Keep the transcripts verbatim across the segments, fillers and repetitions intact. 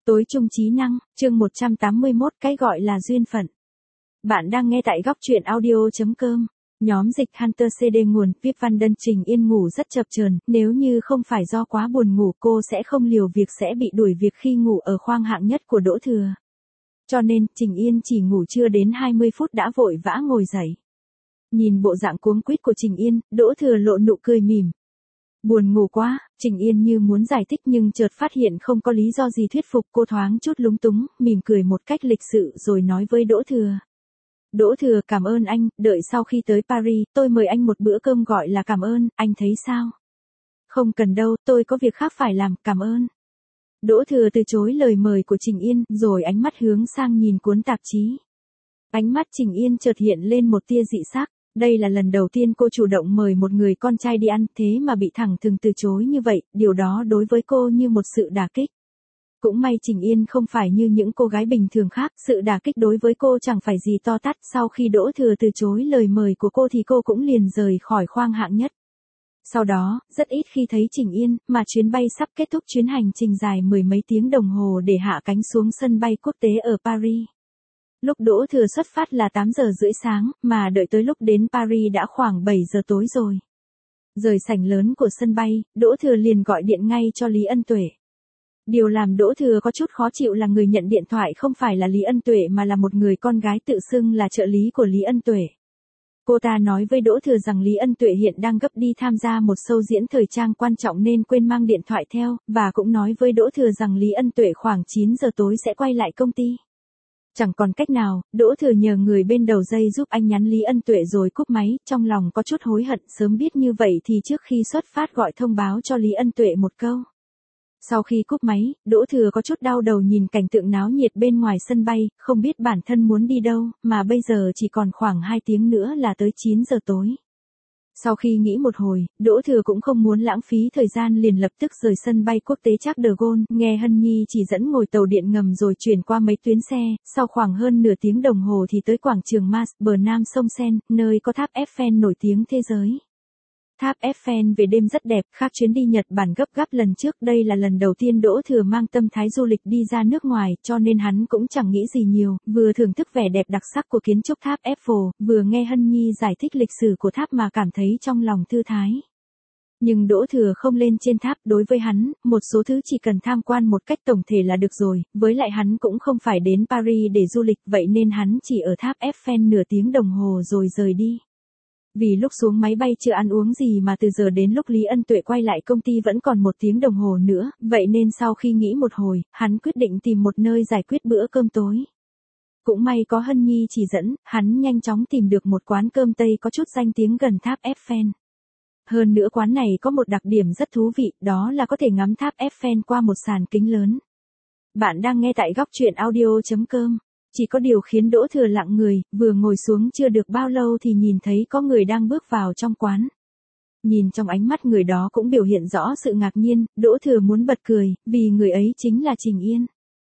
Tối trung trí năng, chương một trăm tám mươi mốt, cái gọi là duyên phận. Bạn đang nghe tại góc truyện audio chấm com. Nhóm dịch Hunter xê đê nguồn, viết văn đơn Trình Yên ngủ rất chập chờn, nếu như không phải do quá buồn ngủ cô sẽ không liều việc sẽ bị đuổi việc khi ngủ ở khoang hạng nhất của Đỗ Thừa. Cho nên, Trình Yên chỉ ngủ chưa đến hai mươi phút đã vội vã ngồi dậy. Nhìn bộ dạng cuống quýt của Trình Yên, Đỗ Thừa lộ nụ cười mỉm. Buồn ngủ quá, Trình Yên như muốn giải thích nhưng chợt phát hiện không có lý do gì thuyết phục, cô thoáng chút lúng túng, mỉm cười một cách lịch sự rồi nói với Đỗ Thừa. Đỗ Thừa, cảm ơn anh, đợi sau khi tới Paris, tôi mời anh một bữa cơm gọi là cảm ơn, anh thấy sao? Không cần đâu, tôi có việc khác phải làm, cảm ơn. Đỗ Thừa từ chối lời mời của Trình Yên, rồi ánh mắt hướng sang nhìn cuốn tạp chí. Ánh mắt Trình Yên chợt hiện lên một tia dị sắc. Đây là lần đầu tiên cô chủ động mời một người con trai đi ăn, thế mà bị thẳng thừng từ chối như vậy, điều đó đối với cô như một sự đả kích. Cũng may Trình Yên không phải như những cô gái bình thường khác, sự đả kích đối với cô chẳng phải gì to tát, sau khi Đỗ Thừa từ chối lời mời của cô thì cô cũng liền rời khỏi khoang hạng nhất. Sau đó, rất ít khi thấy Trình Yên, mà chuyến bay sắp kết thúc chuyến hành trình dài mười mấy tiếng đồng hồ để hạ cánh xuống sân bay quốc tế ở Paris. Lúc Đỗ Thừa xuất phát là tám giờ rưỡi sáng, mà đợi tới lúc đến Paris đã khoảng bảy giờ tối rồi. Rời sảnh lớn của sân bay, Đỗ Thừa liền gọi điện ngay cho Lý Ân Tuệ. Điều làm Đỗ Thừa có chút khó chịu là người nhận điện thoại không phải là Lý Ân Tuệ mà là một người con gái tự xưng là trợ lý của Lý Ân Tuệ. Cô ta nói với Đỗ Thừa rằng Lý Ân Tuệ hiện đang gấp đi tham gia một show diễn thời trang quan trọng nên quên mang điện thoại theo, và cũng nói với Đỗ Thừa rằng Lý Ân Tuệ khoảng chín giờ tối sẽ quay lại công ty. Chẳng còn cách nào, Đỗ Thừa nhờ người bên đầu dây giúp anh nhắn Lý Ân Tuệ rồi cúp máy, trong lòng có chút hối hận, sớm biết như vậy thì trước khi xuất phát gọi thông báo cho Lý Ân Tuệ một câu. Sau khi cúp máy, Đỗ Thừa có chút đau đầu nhìn cảnh tượng náo nhiệt bên ngoài sân bay, không biết bản thân muốn đi đâu, mà bây giờ chỉ còn khoảng hai tiếng nữa là tới chín giờ tối. Sau khi nghĩ một hồi, Đỗ Thừa cũng không muốn lãng phí thời gian liền lập tức rời sân bay quốc tế Charles de Gaulle, nghe Hân Nhi chỉ dẫn ngồi tàu điện ngầm rồi chuyển qua mấy tuyến xe, sau khoảng hơn nửa tiếng đồng hồ thì tới quảng trường Mars, bờ nam sông Seine, nơi có tháp Eiffel nổi tiếng thế giới. Tháp Eiffel về đêm rất đẹp, khác chuyến đi Nhật Bản gấp gáp lần trước, đây là lần đầu tiên Đỗ Thừa mang tâm thái du lịch đi ra nước ngoài, cho nên hắn cũng chẳng nghĩ gì nhiều, vừa thưởng thức vẻ đẹp đặc sắc của kiến trúc tháp Eiffel, vừa nghe Hân Nhi giải thích lịch sử của tháp mà cảm thấy trong lòng thư thái. Nhưng Đỗ Thừa không lên trên tháp, đối với hắn, một số thứ chỉ cần tham quan một cách tổng thể là được rồi, với lại hắn cũng không phải đến Paris để du lịch, vậy nên hắn chỉ ở tháp Eiffel nửa tiếng đồng hồ rồi rời đi. Vì lúc xuống máy bay chưa ăn uống gì mà từ giờ đến lúc Lý Ân Tuệ quay lại công ty vẫn còn một tiếng đồng hồ nữa, vậy nên sau khi nghĩ một hồi, hắn quyết định tìm một nơi giải quyết bữa cơm tối. Cũng may có Hân Nhi chỉ dẫn, hắn nhanh chóng tìm được một quán cơm Tây có chút danh tiếng gần tháp Eiffel. Hơn nữa quán này có một đặc điểm rất thú vị, đó là có thể ngắm tháp Eiffel qua một sàn kính lớn. Bạn đang nghe tại góc truyện audio chấm com. Chỉ có điều khiến Đỗ Thừa lặng người, vừa ngồi xuống chưa được bao lâu thì nhìn thấy có người đang bước vào trong quán. Nhìn trong ánh mắt người đó cũng biểu hiện rõ sự ngạc nhiên, Đỗ Thừa muốn bật cười, vì người ấy chính là Trình Yên.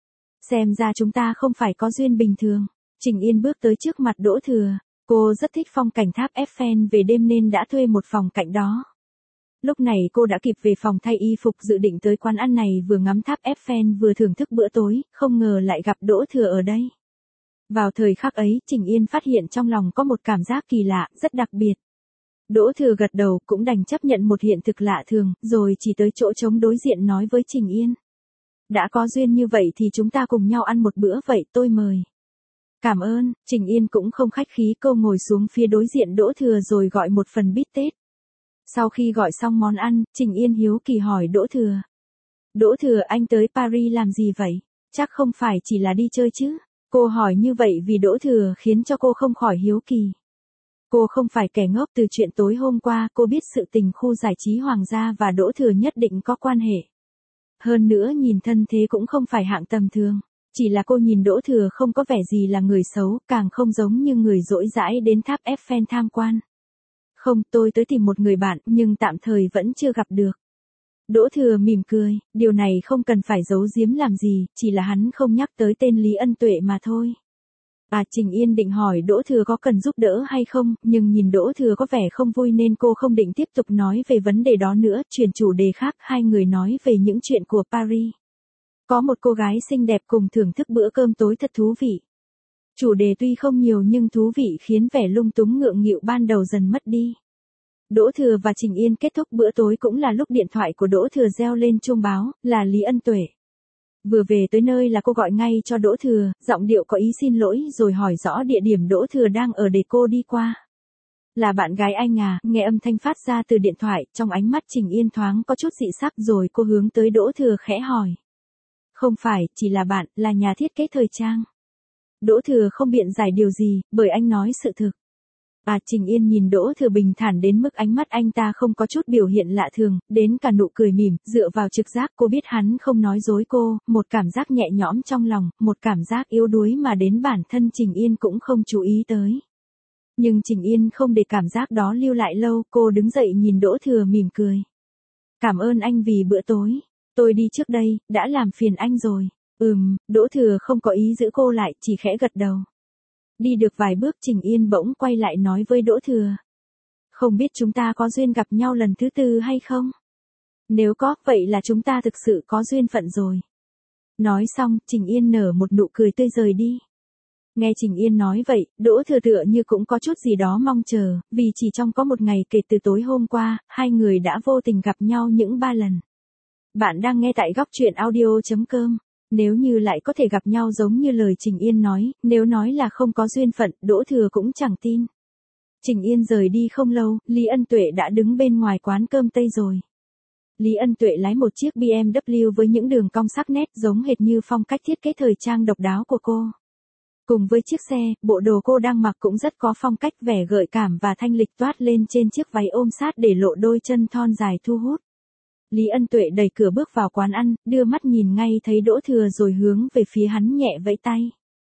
Xem ra chúng ta không phải có duyên bình thường. Trình Yên bước tới trước mặt Đỗ Thừa, cô rất thích phong cảnh tháp Eiffel về đêm nên đã thuê một phòng cạnh đó. Lúc này cô đã kịp về phòng thay y phục dự định tới quán ăn này vừa ngắm tháp Eiffel vừa thưởng thức bữa tối, không ngờ lại gặp Đỗ Thừa ở đây. Vào thời khắc ấy, Trình Yên phát hiện trong lòng có một cảm giác kỳ lạ, rất đặc biệt. Đỗ Thừa gật đầu, cũng đành chấp nhận một hiện thực lạ thường, rồi chỉ tới chỗ trống đối diện nói với Trình Yên. Đã có duyên như vậy thì chúng ta cùng nhau ăn một bữa vậy, tôi mời. Cảm ơn, Trình Yên cũng không khách khí, cô ngồi xuống phía đối diện Đỗ Thừa rồi gọi một phần bít tết. Sau khi gọi xong món ăn, Trình Yên hiếu kỳ hỏi Đỗ Thừa. Đỗ Thừa, anh tới Paris làm gì vậy? Chắc không phải chỉ là đi chơi chứ? Cô hỏi như vậy vì Đỗ Thừa khiến cho cô không khỏi hiếu kỳ. Cô không phải kẻ ngốc, từ chuyện tối hôm qua cô biết sự tình khu giải trí Hoàng gia và Đỗ Thừa nhất định có quan hệ. Hơn nữa nhìn thân thế cũng không phải hạng tầm thường. Chỉ là cô nhìn Đỗ Thừa không có vẻ gì là người xấu, càng không giống như người dỗi dãi đến tháp Eiffel tham quan. Không, tôi tới tìm một người bạn, nhưng tạm thời vẫn chưa gặp được. Đỗ Thừa mỉm cười, điều này không cần phải giấu giếm làm gì, chỉ là hắn không nhắc tới tên Lý Ân Tuệ mà thôi. À, Trình Yên định hỏi Đỗ Thừa có cần giúp đỡ hay không, nhưng nhìn Đỗ Thừa có vẻ không vui nên cô không định tiếp tục nói về vấn đề đó nữa, chuyển chủ đề khác, hai người nói về những chuyện của Paris. Có một cô gái xinh đẹp cùng thưởng thức bữa cơm tối thật thú vị. Chủ đề tuy không nhiều nhưng thú vị khiến vẻ lung túng ngượng nghịu ban đầu dần mất đi. Đỗ Thừa và Trình Yên kết thúc bữa tối cũng là lúc điện thoại của Đỗ Thừa reo lên chuông báo, là Lý Ân Tuệ. Vừa về tới nơi là cô gọi ngay cho Đỗ Thừa, giọng điệu có ý xin lỗi rồi hỏi rõ địa điểm Đỗ Thừa đang ở để cô đi qua. Là bạn gái anh à, nghe âm thanh phát ra từ điện thoại, trong ánh mắt Trình Yên thoáng có chút dị sắc rồi cô hướng tới Đỗ Thừa khẽ hỏi. Không phải, chỉ là bạn, là nhà thiết kế thời trang. Đỗ Thừa không biện giải điều gì, bởi anh nói sự thực. À, Trình Yên nhìn Đỗ Thừa bình thản đến mức ánh mắt anh ta không có chút biểu hiện lạ thường, đến cả nụ cười mỉm, dựa vào trực giác cô biết hắn không nói dối cô, một cảm giác nhẹ nhõm trong lòng, một cảm giác yếu đuối mà đến bản thân Trình Yên cũng không chú ý tới. Nhưng Trình Yên không để cảm giác đó lưu lại lâu, cô đứng dậy nhìn Đỗ Thừa mỉm cười. Cảm ơn anh vì bữa tối, tôi đi trước đây, đã làm phiền anh rồi. Ừm, Đỗ Thừa không có ý giữ cô lại, chỉ khẽ gật đầu. Đi được vài bước Trình Yên bỗng quay lại nói với Đỗ Thừa. Không biết chúng ta có duyên gặp nhau lần thứ tư hay không? Nếu có, vậy là chúng ta thực sự có duyên phận rồi. Nói xong, Trình Yên nở một nụ cười tươi rời đi. Nghe Trình Yên nói vậy, Đỗ Thừa tựa như cũng có chút gì đó mong chờ, vì chỉ trong có một ngày kể từ tối hôm qua, hai người đã vô tình gặp nhau những ba lần. Bạn đang nghe tại góc truyện audio chấm com. Nếu như lại có thể gặp nhau giống như lời Trình Yên nói, nếu nói là không có duyên phận, Đỗ Thừa cũng chẳng tin. Trình Yên rời đi không lâu, Lý Ân Tuệ đã đứng bên ngoài quán cơm Tây rồi. Lý Ân Tuệ lái một chiếc bê em vê với những đường cong sắc nét giống hệt như phong cách thiết kế thời trang độc đáo của cô. Cùng với chiếc xe, bộ đồ cô đang mặc cũng rất có phong cách vẻ gợi cảm và thanh lịch toát lên trên chiếc váy ôm sát để lộ đôi chân thon dài thu hút. Lý Ân Tuệ đẩy cửa bước vào quán ăn, đưa mắt nhìn ngay thấy Đỗ Thừa rồi hướng về phía hắn nhẹ vẫy tay.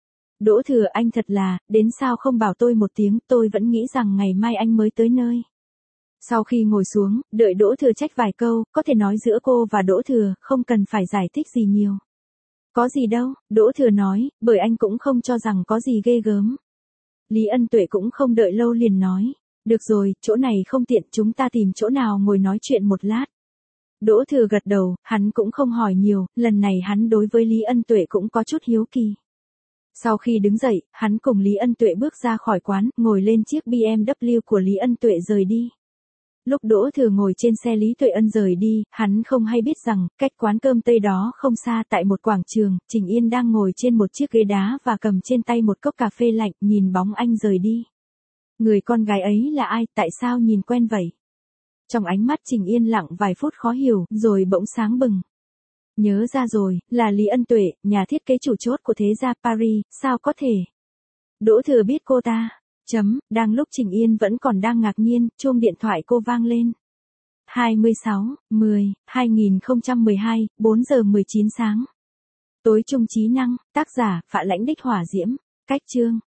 Đỗ Thừa anh thật là, đến sao không bảo tôi một tiếng, tôi vẫn nghĩ rằng ngày mai anh mới tới nơi. Sau khi ngồi xuống, đợi Đỗ Thừa trách vài câu, có thể nói giữa cô và Đỗ Thừa, không cần phải giải thích gì nhiều. Có gì đâu, Đỗ Thừa nói, bởi anh cũng không cho rằng có gì ghê gớm. Lý Ân Tuệ cũng không đợi lâu liền nói, được rồi, chỗ này không tiện, chúng ta tìm chỗ nào ngồi nói chuyện một lát. Đỗ Thừa gật đầu, hắn cũng không hỏi nhiều, lần này hắn đối với Lý Ân Tuệ cũng có chút hiếu kỳ. Sau khi đứng dậy, hắn cùng Lý Ân Tuệ bước ra khỏi quán, ngồi lên chiếc bê em vê của Lý Ân Tuệ rời đi. Lúc Đỗ Thừa ngồi trên xe Lý Tuệ Ân rời đi, hắn không hay biết rằng, cách quán cơm Tây đó không xa tại một quảng trường, Trình Yên đang ngồi trên một chiếc ghế đá và cầm trên tay một cốc cà phê lạnh, nhìn bóng anh rời đi. Người con gái ấy là ai, tại sao nhìn quen vậy? Trong ánh mắt Trình Yên lặng vài phút khó hiểu, rồi bỗng sáng bừng. Nhớ ra rồi, là Lý Ân Tuệ, nhà thiết kế chủ chốt của thế gia Paris, sao có thể? Đỗ Thừa biết cô ta. Chấm, đang lúc Trình Yên vẫn còn đang ngạc nhiên, chuông điện thoại cô vang lên. hai mươi sáu, mười, hai nghìn không trăm mười hai, bốn giờ mười chín sáng. Tối trung trí năng, tác giả, Phạ Lãnh Đích Hỏa Diễm, cách chương.